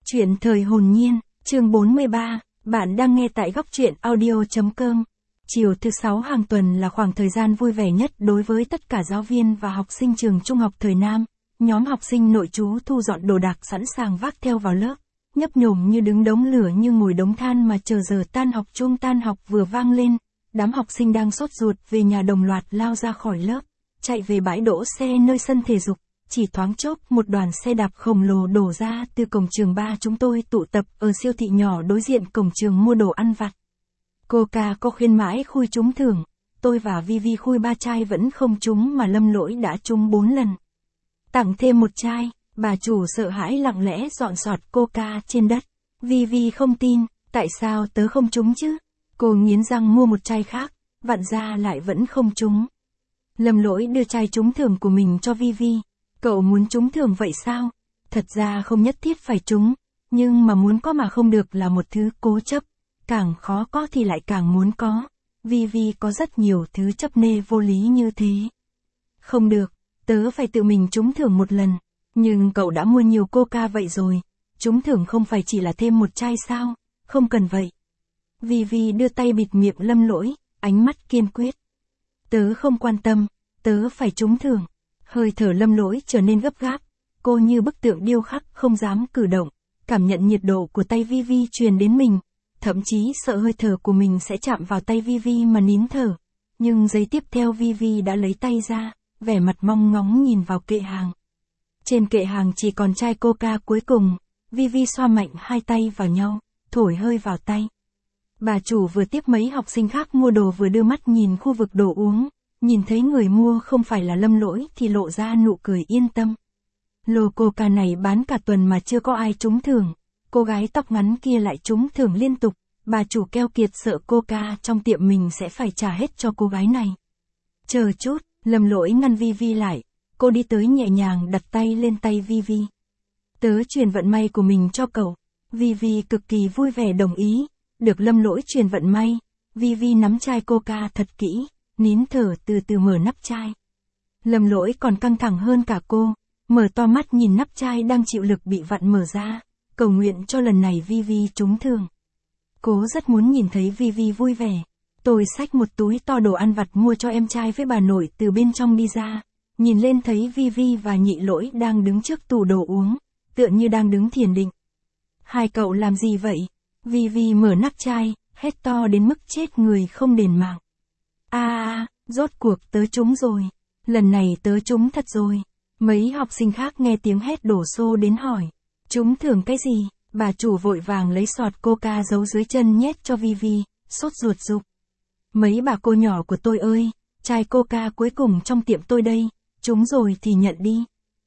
Chuyện thời hồn nhiên, chương 43, bạn đang nghe tại góc truyện audio.com. Chiều thứ 6 hàng tuần là khoảng thời gian vui vẻ nhất đối với tất cả giáo viên và học sinh trường trung học thời Nam. Nhóm học sinh nội trú thu dọn đồ đạc sẵn sàng vác theo vào lớp, nhấp nhổm như đứng đống lửa như ngồi đống than mà chờ giờ tan học. Chuông tan học vừa vang lên, đám học sinh đang sốt ruột về nhà đồng loạt lao ra khỏi lớp, chạy về bãi đỗ xe nơi sân thể dục. Chỉ thoáng chốc một đoàn xe đạp khổng lồ đổ ra từ cổng trường. Ba chúng tôi tụ tập ở siêu thị nhỏ đối diện cổng trường mua đồ ăn vặt. Coca có khuyên mãi khui trúng thưởng, tôi và Vivi khui 3 chai vẫn không trúng mà Lâm Lỗi đã trúng 4 lần. Tặng thêm một chai, bà chủ sợ hãi lặng lẽ dọn sọt Coca trên đất. Vivi không tin, tại sao tớ không trúng chứ? Cô nghiến răng mua một chai khác, vặn ra lại vẫn không trúng. Lâm Lỗi đưa chai trúng thưởng của mình cho Vivi. Cậu muốn trúng thưởng vậy sao? Thật ra không nhất thiết phải trúng, nhưng mà muốn có mà không được là một thứ cố chấp. Càng khó có thì lại càng muốn có. Vivi có rất nhiều thứ chấp nê vô lý như thế. Không được, tớ phải tự mình trúng thưởng một lần. Nhưng cậu đã mua nhiều Coca vậy rồi. Trúng thưởng không phải chỉ là thêm một chai sao? Không cần vậy. Vivi đưa tay bịt miệng Lâm Lỗi, ánh mắt kiên quyết. Tớ không quan tâm, tớ phải trúng thưởng. Hơi thở Lâm Lỗi trở nên gấp gáp, cô như bức tượng điêu khắc không dám cử động, cảm nhận nhiệt độ của tay Vivi truyền đến mình, thậm chí sợ hơi thở của mình sẽ chạm vào tay Vivi mà nín thở. Nhưng giây tiếp theo Vivi đã lấy tay ra, vẻ mặt mong ngóng nhìn vào kệ hàng. Trên kệ hàng chỉ còn chai Coca cuối cùng, Vivi xoa mạnh hai tay vào nhau, thổi hơi vào tay. Bà chủ vừa tiếp mấy học sinh khác mua đồ vừa đưa mắt nhìn khu vực đồ uống. Nhìn thấy người mua không phải là Lâm Lỗi thì lộ ra nụ cười yên tâm. Lô Coca này bán cả tuần mà chưa có ai trúng thưởng. Cô gái tóc ngắn kia lại trúng thưởng liên tục. Bà chủ keo kiệt sợ Coca trong tiệm mình sẽ phải trả hết cho cô gái này. Chờ chút, Lâm Lỗi ngăn Vivi lại. Cô đi tới nhẹ nhàng đặt tay lên tay Vivi. Tớ truyền vận may của mình cho cậu. Vivi cực kỳ vui vẻ đồng ý. Được Lâm Lỗi truyền vận may. Vivi nắm chai Coca thật kỹ. Nín thở từ từ mở nắp chai. Lâm Lỗi còn căng thẳng hơn cả cô, mở to mắt nhìn nắp chai đang chịu lực bị vặn mở ra, cầu nguyện cho lần này Vivi trúng thưởng. Cô rất muốn nhìn thấy Vivi vui vẻ. Tôi xách một túi to đồ ăn vặt mua cho em trai với bà nội từ bên trong đi ra, nhìn lên thấy Vivi và Nhị Lỗi đang đứng trước tủ đồ uống, tựa như đang đứng thiền định. Hai cậu làm gì vậy? Vivi mở nắp chai, hét to đến mức chết người không đền mạng. Rốt cuộc tớ trúng rồi. Lần này tớ trúng thật rồi. Mấy học sinh khác nghe tiếng hét đổ xô đến hỏi. Trúng thưởng cái gì? Bà chủ vội vàng lấy sọt Coca giấu dưới chân nhét cho Vivi, sốt ruột giục. Mấy bà cô nhỏ của tôi ơi, chai Coca cuối cùng trong tiệm tôi đây, trúng rồi thì nhận đi.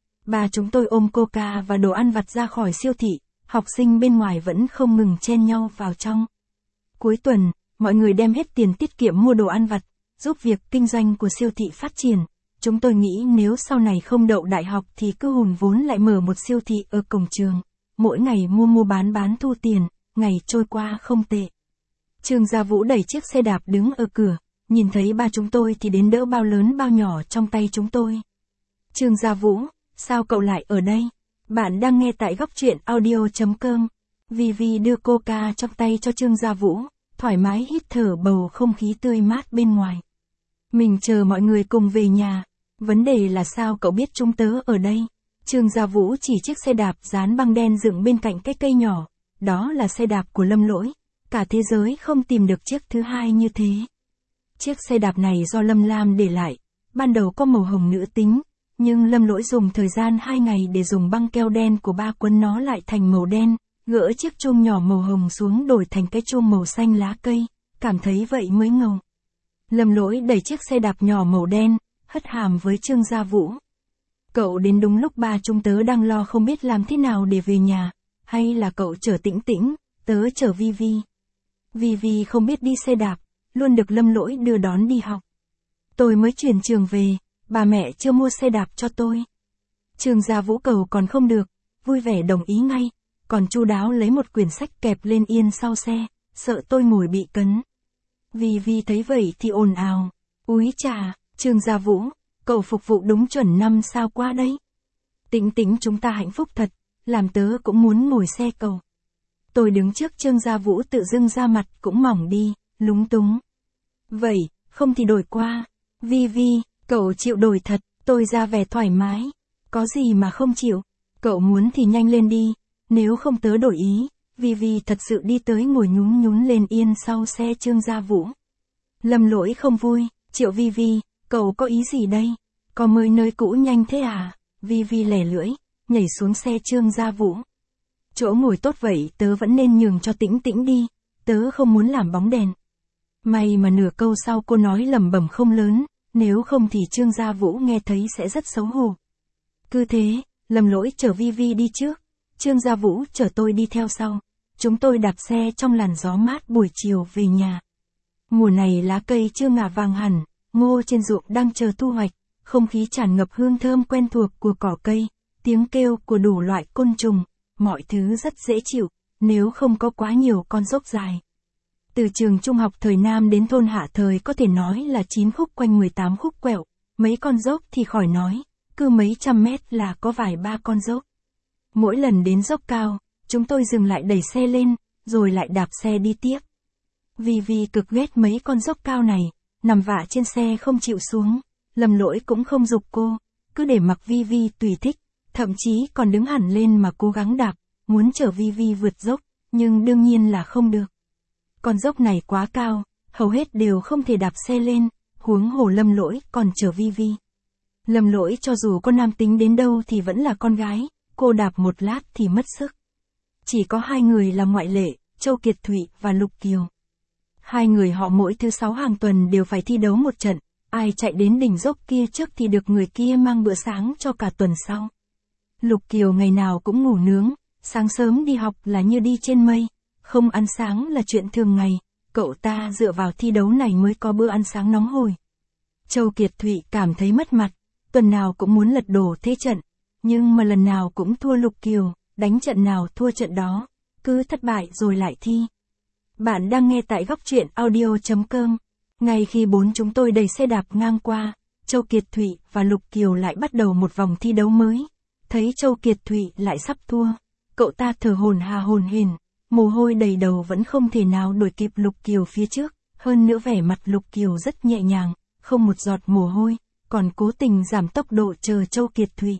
Bà chúng tôi ôm Coca và đồ ăn vặt ra khỏi siêu thị, học sinh bên ngoài vẫn không ngừng chen nhau vào trong. Cuối tuần, mọi người đem hết tiền tiết kiệm mua đồ ăn vặt, giúp việc kinh doanh của siêu thị phát triển. Chúng tôi nghĩ nếu sau này không đậu đại học thì cứ hùn vốn lại mở một siêu thị ở cổng trường. Mỗi ngày mua bán thu tiền, ngày trôi qua không tệ. Trương Gia Vũ đẩy chiếc xe đạp đứng ở cửa, nhìn thấy ba chúng tôi thì đến đỡ bao lớn bao nhỏ trong tay chúng tôi. Trương Gia Vũ, sao cậu lại ở đây? Bạn đang nghe tại góc truyện audio.com. Vivi đưa Coca trong tay cho Trương Gia Vũ, thoải mái hít thở bầu không khí tươi mát bên ngoài. Mình chờ mọi người cùng về nhà. Vấn đề là sao cậu biết chúng tớ ở đây? Trương Gia Vũ chỉ chiếc xe đạp dán băng đen dựng bên cạnh cái cây nhỏ. Đó là xe đạp của Lâm Lỗi. Cả thế giới không tìm được chiếc thứ hai như thế. Chiếc xe đạp này do Lâm Lam để lại. Ban đầu có màu hồng nữ tính. Nhưng Lâm Lỗi dùng thời gian 2 ngày để dùng băng keo đen của ba quấn nó lại thành màu đen. Gỡ chiếc chuông nhỏ màu hồng xuống đổi thành cái chuông màu xanh lá cây. Cảm thấy vậy mới ngầu. Lâm Lỗi đẩy chiếc xe đạp nhỏ màu đen, hất hàm với Trương Gia Vũ. Cậu đến đúng lúc ba chúng tớ đang lo không biết làm thế nào để về nhà. Hay là cậu chở Tĩnh Tĩnh, tớ chở Vivi. Vivi không biết đi xe đạp, luôn được Lâm Lỗi đưa đón đi học. Tôi mới chuyển trường về, bà mẹ chưa mua xe đạp cho tôi. Trương Gia Vũ cầu còn không được, vui vẻ đồng ý ngay, còn chu đáo lấy một quyển sách kẹp lên yên sau xe, sợ tôi ngồi bị cấn. Vivi thấy vậy thì ồn ào. Úi chà, Trương Gia Vũ, cậu phục vụ đúng chuẩn 5 sao quá đấy. Tĩnh Tĩnh chúng ta hạnh phúc thật, làm tớ cũng muốn ngồi xe cậu. Tôi đứng trước Trương Gia Vũ tự dưng ra mặt cũng mỏng đi, lúng túng. Vậy, không thì đổi qua. Vi Vi, cậu chịu đổi thật, tôi ra vẻ thoải mái. Có gì mà không chịu, cậu muốn thì nhanh lên đi, nếu không tớ đổi ý. Vi Vi thật sự đi tới ngồi nhún nhún lên yên sau xe Trương Gia Vũ. Lâm Lỗi không vui, Triệu Vi Vi, cậu có ý gì đây? Có mới nơi cũ nhanh thế à? Vi Vi lẻ lưỡi, nhảy xuống xe Trương Gia Vũ. Chỗ ngồi tốt vậy tớ vẫn nên nhường cho Tĩnh Tĩnh đi, tớ không muốn làm bóng đèn. May mà nửa câu sau cô nói lẩm bẩm không lớn, nếu không thì Trương Gia Vũ nghe thấy sẽ rất xấu hổ. Cứ thế, Lâm Lỗi chở Vi Vi đi trước, Trương Gia Vũ chở tôi đi theo sau. Chúng tôi đạp xe trong làn gió mát buổi chiều về nhà. Mùa này lá cây chưa ngả vàng hẳn, ngô trên ruộng đang chờ thu hoạch, không khí tràn ngập hương thơm quen thuộc của cỏ cây, tiếng kêu của đủ loại côn trùng, mọi thứ rất dễ chịu, nếu không có quá nhiều con dốc dài. Từ trường trung học Thời Nam đến thôn Hạ Thời có thể nói là 9 khúc quanh 18 khúc quẹo, mấy con dốc thì khỏi nói, cứ mấy trăm mét là có vài ba con dốc. Mỗi lần đến dốc cao, chúng tôi dừng lại đẩy xe lên, rồi lại đạp xe đi tiếp. Vi Vi cực ghét mấy con dốc cao này, nằm vạ trên xe không chịu xuống, Lâm Lỗi cũng không giục cô, cứ để mặc Vi Vi tùy thích, thậm chí còn đứng hẳn lên mà cố gắng đạp, muốn chở Vi Vi vượt dốc, nhưng đương nhiên là không được. Con dốc này quá cao, hầu hết đều không thể đạp xe lên, huống hồ Lâm Lỗi còn chở Vi Vi. Lâm Lỗi cho dù có nam tính đến đâu thì vẫn là con gái, cô đạp một lát thì mất sức. Chỉ có hai người là ngoại lệ, Châu Kiệt Thụy và Lục Kiều. Hai người họ mỗi thứ 6 hàng tuần đều phải thi đấu một trận, ai chạy đến đỉnh dốc kia trước thì được người kia mang bữa sáng cho cả tuần sau. Lục Kiều ngày nào cũng ngủ nướng, sáng sớm đi học là như đi trên mây, không ăn sáng là chuyện thường ngày, cậu ta dựa vào thi đấu này mới có bữa ăn sáng nóng hổi. Châu Kiệt Thụy cảm thấy mất mặt, tuần nào cũng muốn lật đổ thế trận, nhưng mà lần nào cũng thua Lục Kiều, đánh trận nào thua trận đó, cứ thất bại rồi lại thi. Bạn đang nghe tại góc truyện audio.com. Ngay khi bốn chúng tôi đẩy xe đạp ngang qua, Châu Kiệt Thụy và Lục Kiều lại bắt đầu một vòng thi đấu mới. Thấy Châu Kiệt Thụy lại sắp thua, cậu ta thở hổn hển, mồ hôi đầy đầu vẫn không thể nào đuổi kịp Lục Kiều phía trước, hơn nữa vẻ mặt Lục Kiều rất nhẹ nhàng, không một giọt mồ hôi, còn cố tình giảm tốc độ chờ Châu Kiệt Thụy.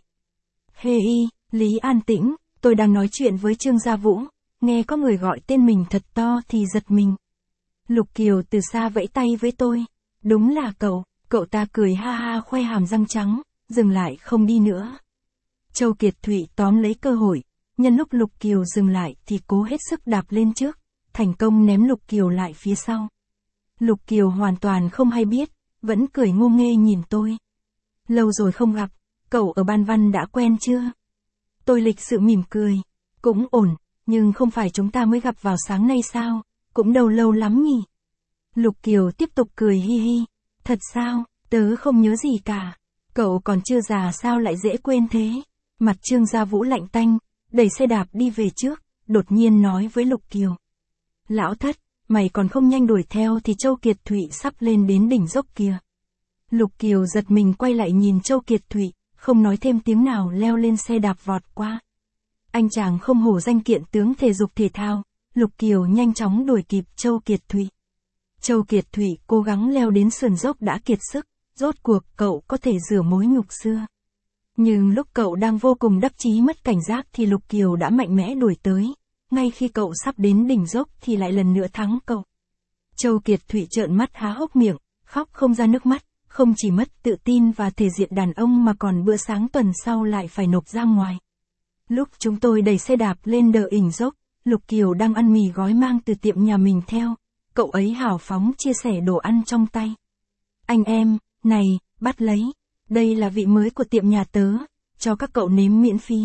Lý An Tĩnh, tôi đang nói chuyện với Trương Gia Vũ, nghe có người gọi tên mình thật to thì giật mình. Lục Kiều từ xa vẫy tay với tôi, đúng là cậu ta cười ha ha khoe hàm răng trắng, dừng lại không đi nữa. Châu Kiệt Thụy tóm lấy cơ hội, nhân lúc Lục Kiều dừng lại thì cố hết sức đạp lên trước, thành công ném Lục Kiều lại phía sau. Lục Kiều hoàn toàn không hay biết, vẫn cười ngô nghê nhìn tôi. Lâu rồi không gặp, cậu ở Ban Văn đã quen chưa? Tôi lịch sự mỉm cười, cũng ổn, nhưng không phải chúng ta mới gặp vào sáng nay sao, cũng đâu lâu lắm nhỉ. Lục Kiều tiếp tục cười hi hi, thật sao, tớ không nhớ gì cả, cậu còn chưa già sao lại dễ quên thế. Mặt Trương Gia Vũ lạnh tanh, đẩy xe đạp đi về trước, đột nhiên nói với Lục Kiều. Lão Thất, mày còn không nhanh đuổi theo thì Châu Kiệt Thụy sắp lên đến đỉnh dốc kia. Lục Kiều giật mình quay lại nhìn Châu Kiệt Thụy, không nói thêm tiếng nào leo lên xe đạp vọt qua. Anh chàng không hổ danh kiện tướng thể dục thể thao, Lục Kiều nhanh chóng đuổi kịp Châu Kiệt Thụy. Châu Kiệt Thụy cố gắng leo đến sườn dốc đã kiệt sức, rốt cuộc cậu có thể rửa mối nhục xưa. Nhưng lúc cậu đang vô cùng đắc chí mất cảnh giác thì Lục Kiều đã mạnh mẽ đuổi tới, ngay khi cậu sắp đến đỉnh dốc thì lại lần nữa thắng cậu. Châu Kiệt Thụy trợn mắt há hốc miệng, khóc không ra nước mắt, không chỉ mất tự tin và thể diện đàn ông mà còn bữa sáng tuần sau lại phải nộp ra ngoài. Lúc chúng tôi đẩy xe đạp lên đỉnh dốc, Lục Kiều đang ăn mì gói mang từ tiệm nhà mình theo, cậu ấy hào phóng chia sẻ đồ ăn trong tay. Anh em, này, bắt lấy, đây là vị mới của tiệm nhà tớ, cho các cậu nếm miễn phí.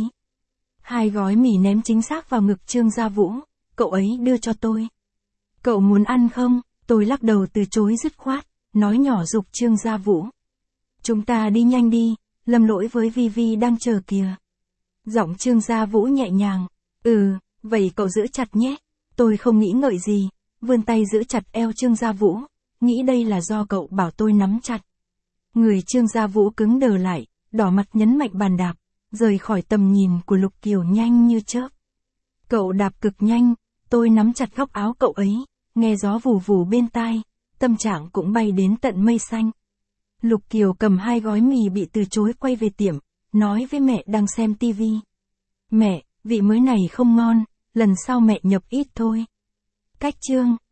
2 gói mì ném chính xác vào ngực Trương Gia Vũ, cậu ấy đưa cho tôi. Cậu muốn ăn không? Tôi lắc đầu từ chối dứt khoát, nói nhỏ giục Trương Gia Vũ. Chúng ta đi nhanh đi, Lâm Lỗi với Vi Vi đang chờ kìa. Giọng Trương Gia Vũ nhẹ nhàng, vậy cậu giữ chặt nhé. Tôi không nghĩ ngợi gì, vươn tay giữ chặt eo Trương Gia Vũ, nghĩ đây là do cậu bảo tôi nắm chặt. Người Trương Gia Vũ cứng đờ lại, đỏ mặt nhấn mạnh bàn đạp, rời khỏi tầm nhìn của Lục Kiều nhanh như chớp. Cậu đạp cực nhanh, tôi nắm chặt góc áo cậu ấy, nghe gió vù vù bên tai, tâm trạng cũng bay đến tận mây xanh. Lục Kiều cầm 2 gói mì bị từ chối quay về tiệm, nói với mẹ đang xem tivi. Mẹ, vị mới này không ngon, lần sau mẹ nhập ít thôi. Cách chương